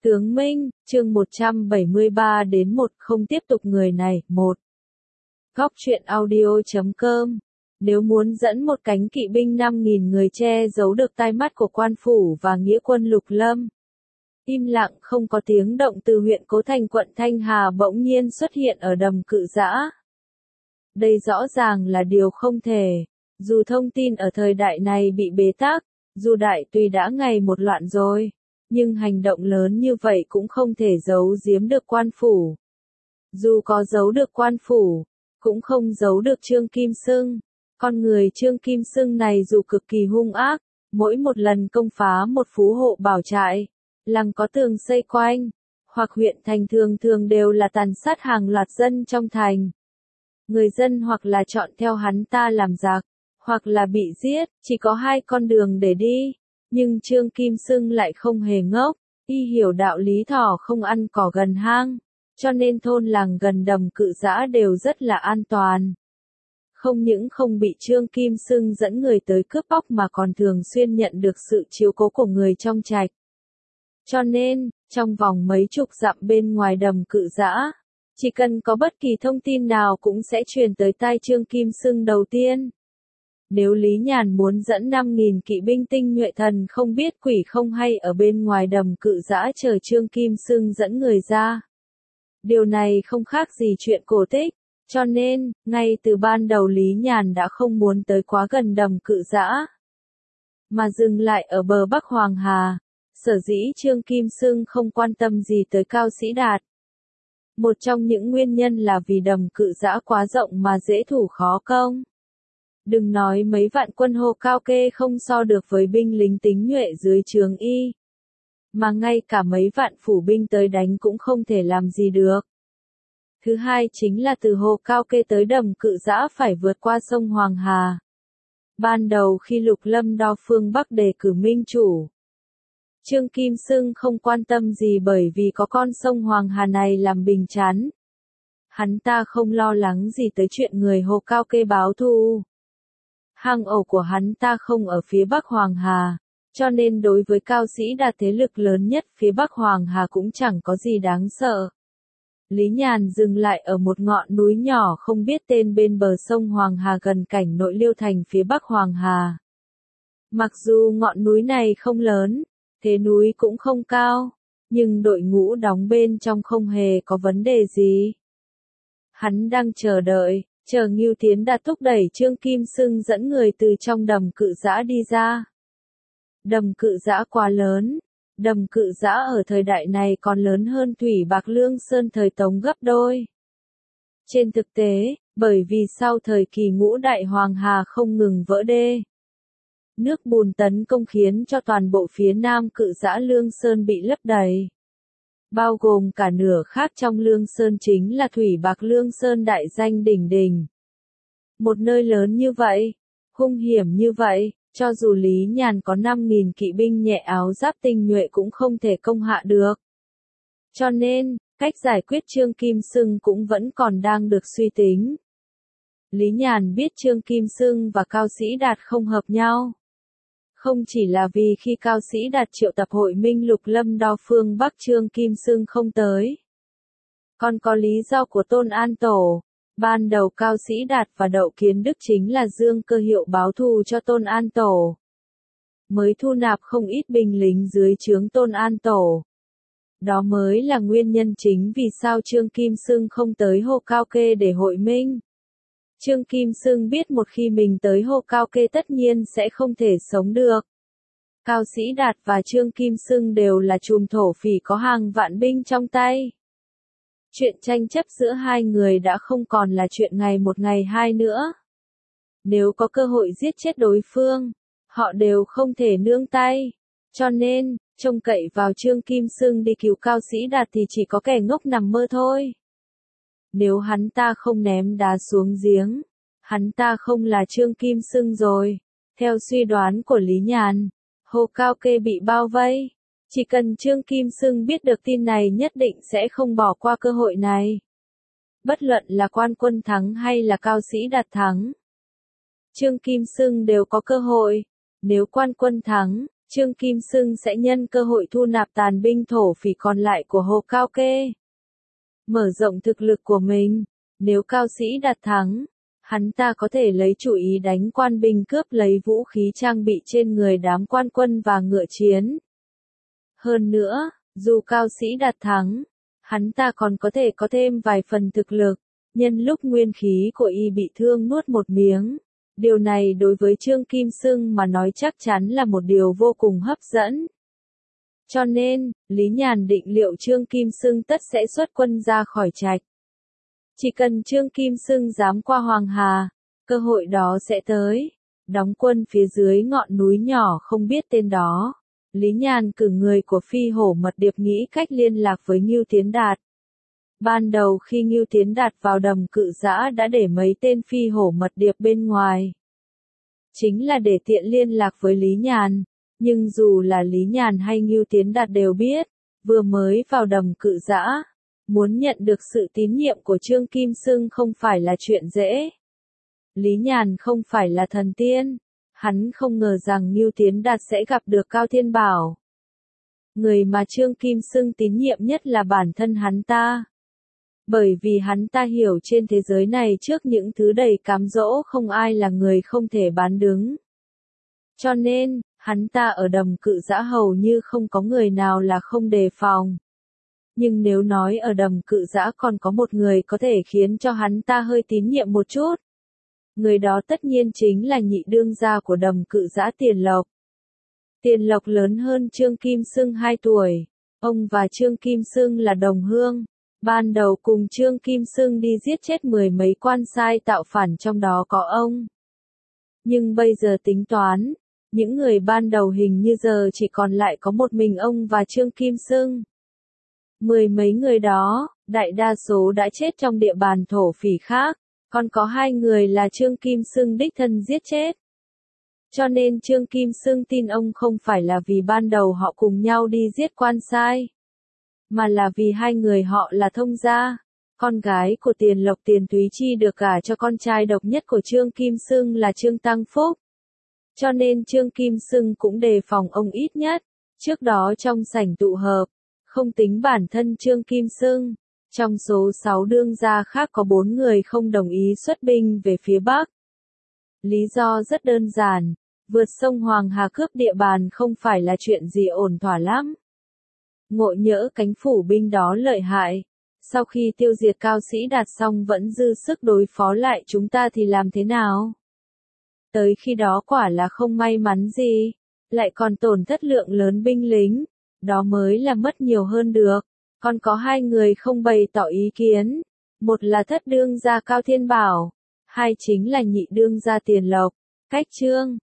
Tướng Minh, chương 173 đến 1 không tiếp tục người này, 1. Góc truyện audio.com. Nếu muốn dẫn một cánh kỵ binh 5.000 người che giấu được tai mắt của quan phủ và nghĩa quân Lục Lâm. Im lặng không có tiếng động từ huyện Cố Thành quận Thanh Hà bỗng nhiên xuất hiện ở Đầm Cự Giã. Đây rõ ràng là điều không thể. Dù thông tin ở thời đại này bị bế tắc, dù đại tùy đã ngày một loạn rồi, nhưng hành động lớn như vậy cũng không thể giấu giếm được quan phủ. Dù có giấu được quan phủ, cũng không giấu được Trương Kim Xưng. Con người Trương Kim Xưng này dù cực kỳ hung ác, mỗi một lần công phá một phú hộ bảo trại, làng có tường xây quanh, hoặc huyện thành thường thường đều là tàn sát hàng loạt dân trong thành. Người dân hoặc là chọn theo hắn ta làm giặc, hoặc là bị giết, chỉ có hai con đường để đi. Nhưng Trương Kim Xưng lại không hề ngốc, y hiểu đạo lý thỏ không ăn cỏ gần hang, cho nên thôn làng gần Đầm Cự Giã đều rất là an toàn. Không những không bị Trương Kim Xưng dẫn người tới cướp bóc mà còn thường xuyên nhận được sự chiếu cố của người trong trạch. Cho nên, trong vòng mấy chục dặm bên ngoài Đầm Cự Giã, chỉ cần có bất kỳ thông tin nào cũng sẽ truyền tới tai Trương Kim Xưng đầu tiên. Nếu Lý Nhàn muốn dẫn 5.000 kỵ binh tinh nhuệ thần không biết quỷ không hay ở bên ngoài Đầm Cự Giã chờ Trương Kim Xưng dẫn người ra. Điều này không khác gì chuyện cổ tích, cho nên, ngay từ ban đầu Lý Nhàn đã không muốn tới quá gần Đầm Cự Giã, mà dừng lại ở bờ Bắc Hoàng Hà. Sở dĩ Trương Kim Xưng không quan tâm gì tới Cao Sĩ Đạt. Một trong những nguyên nhân là vì Đầm Cự Giã quá rộng mà dễ thủ khó công. Đừng nói mấy vạn quân Hồ Cao Kê không so được với binh lính tinh nhuệ dưới trướng y. Mà ngay cả mấy vạn phủ binh tới đánh cũng không thể làm gì được. Thứ hai chính là từ Hồ Cao Kê tới Đầm Cự Giã phải vượt qua sông Hoàng Hà. Ban đầu khi Lục Lâm đo phương Bắc đề cử minh chủ, Trương Kim Xưng không quan tâm gì bởi vì có con sông Hoàng Hà này làm bình chắn. Hắn ta không lo lắng gì tới chuyện người Hồ Cao Kê báo thù. Hang ổ của hắn ta không ở phía Bắc Hoàng Hà, cho nên đối với Cao Sĩ Đạt thế lực lớn nhất phía Bắc Hoàng Hà cũng chẳng có gì đáng sợ. Lý Nhàn dừng lại ở một ngọn núi nhỏ không biết tên bên bờ sông Hoàng Hà gần cảnh nội Liêu Thành phía Bắc Hoàng Hà. Mặc dù ngọn núi này không lớn, thế núi cũng không cao, nhưng đội ngũ đóng bên trong không hề có vấn đề gì. Hắn đang chờ đợi, chờ Ngưu Tiến Đạt thúc đẩy Trương Kim Xưng dẫn người từ trong Đầm Cự Giã đi ra. Đầm Cự Giã quá lớn, Đầm Cự Giã ở thời đại này còn lớn hơn Thủy Bạc Lương Sơn thời Tống gấp đôi. Trên thực tế, bởi vì sau thời kỳ Ngũ Đại Hoàng Hà không ngừng vỡ đê, nước bùn tấn công khiến cho toàn bộ phía nam Cự Giã Lương Sơn bị lấp đầy. Bao gồm cả nửa khác trong Lương Sơn chính là Thủy Bạc Lương Sơn đại danh đỉnh đỉnh. Một nơi lớn như vậy, hung hiểm như vậy, cho dù Lý Nhàn có 5.000 kỵ binh nhẹ áo giáp tinh nhuệ cũng không thể công hạ được. Cho nên, cách giải quyết Trương Kim Xưng cũng vẫn còn đang được suy tính. Lý Nhàn biết Trương Kim Xưng và Cao Sĩ Đạt không hợp nhau. Không chỉ là vì khi Cao Sĩ Đạt triệu tập hội minh Lục Lâm đo phương Bắc Trương Kim Xưng không tới. Còn có lý do của Tôn An Tổ. Ban đầu Cao Sĩ Đạt và Đậu Kiến Đức chính là dương cơ hiệu báo thù cho Tôn An Tổ. Mới thu nạp không ít binh lính dưới trướng Tôn An Tổ. Đó mới là nguyên nhân chính vì sao Trương Kim Xưng không tới Hồ Cao Kê để hội minh. Trương Kim Xưng biết một khi mình tới Hồ Cao Kê tất nhiên sẽ không thể sống được. Cao Sĩ Đạt và Trương Kim Xưng đều là trùm thổ phỉ có hàng vạn binh trong tay. Chuyện tranh chấp giữa hai người đã không còn là chuyện ngày một ngày hai nữa. Nếu có cơ hội giết chết đối phương, họ đều không thể nương tay. Cho nên, trông cậy vào Trương Kim Xưng đi cứu Cao Sĩ Đạt thì chỉ có kẻ ngốc nằm mơ thôi. Nếu hắn ta không ném đá xuống giếng, hắn ta không là Trương Kim Xưng rồi. Theo suy đoán của Lý Nhàn, Hồ Cao Kê bị bao vây. Chỉ cần Trương Kim Xưng biết được tin này nhất định sẽ không bỏ qua cơ hội này. Bất luận là Quan Quân thắng hay là Cao Sĩ Đạt thắng, Trương Kim Xưng đều có cơ hội. Nếu Quan Quân thắng, Trương Kim Xưng sẽ nhân cơ hội thu nạp tàn binh thổ phỉ còn lại của Hồ Cao Kê. Mở rộng thực lực của mình, nếu Cao Sĩ Đạt thắng, hắn ta có thể lấy chủ ý đánh quan binh cướp lấy vũ khí trang bị trên người đám quan quân và ngựa chiến. Hơn nữa, dù Cao Sĩ Đạt thắng, hắn ta còn có thể có thêm vài phần thực lực, nhân lúc nguyên khí của y bị thương nuốt một miếng. Điều này đối với Trương Kim Xưng mà nói chắc chắn là một điều vô cùng hấp dẫn. Cho nên, Lý Nhàn định liệu Trương Kim Xưng tất sẽ xuất quân ra khỏi trạch. Chỉ cần Trương Kim Xưng dám qua Hoàng Hà, cơ hội đó sẽ tới. Đóng quân phía dưới ngọn núi nhỏ không biết tên đó. Lý Nhàn cử người của Phi Hổ Mật Điệp nghĩ cách liên lạc với Ngưu Tiến Đạt. Ban đầu khi Ngưu Tiến Đạt vào Đầm Cự Dã đã để mấy tên Phi Hổ Mật Điệp bên ngoài. Chính là để tiện liên lạc với Lý Nhàn. Nhưng dù là Lý Nhàn hay Ngưu Tiến Đạt đều biết, vừa mới vào Đầm Cự Dã, muốn nhận được sự tín nhiệm của Trương Kim Xưng không phải là chuyện dễ. Lý Nhàn không phải là thần tiên, hắn không ngờ rằng Ngưu Tiến Đạt sẽ gặp được Cao Thiên Bảo. Người mà Trương Kim Xưng tín nhiệm nhất là bản thân hắn ta. Bởi vì hắn ta hiểu trên thế giới này trước những thứ đầy cám dỗ không ai là người không thể bán đứng. Cho nên, hắn ta ở Đầm Cự Dã hầu như không có người nào là không đề phòng. Nhưng nếu nói ở Đầm Cự Dã còn có một người có thể khiến cho hắn ta hơi tín nhiệm một chút. Người đó tất nhiên chính là nhị đương gia của Đầm Cự Dã Tiền Lộc. Tiền Lộc lớn hơn Trương Kim Xưng 2 tuổi. Ông và Trương Kim Xưng là đồng hương. Ban đầu cùng Trương Kim Xưng đi giết chết 10 mấy quan sai tạo phản trong đó có ông. Nhưng bây giờ tính toán, những người ban đầu hình như giờ chỉ còn lại có một mình ông và Trương Kim Xưng. 10 mấy người đó, đại đa số đã chết trong địa bàn thổ phỉ khác, còn có 2 người là Trương Kim Xưng đích thân giết chết. Cho nên Trương Kim Xưng tin ông không phải là vì ban đầu họ cùng nhau đi giết quan sai, mà là vì 2 người họ là thông gia. Con gái của Tiền Lộc Tiền Thúy Chi được gả cho con trai độc nhất của Trương Kim Xưng là Trương Tăng Phúc. Cho nên Trương Kim Xưng cũng đề phòng ông ít nhất. Trước đó trong sảnh tụ họp, không tính bản thân Trương Kim Xưng, trong số 6 đương gia khác có 4 người không đồng ý xuất binh về phía Bắc. Lý do rất đơn giản, vượt sông Hoàng Hà cướp địa bàn không phải là chuyện gì ổn thỏa lắm. Ngộ nhỡ cánh phủ binh đó lợi hại, sau khi tiêu diệt Cao Sĩ Đạt xong vẫn dư sức đối phó lại chúng ta thì làm thế nào? Tới khi đó quả là không may mắn gì, lại còn tổn thất lượng lớn binh lính, đó mới là mất nhiều hơn được. Còn có 2 người không bày tỏ ý kiến, một là thất đương gia Cao Thiên Bảo, 2 chính là nhị đương gia Tiền Lộc. Cách Trương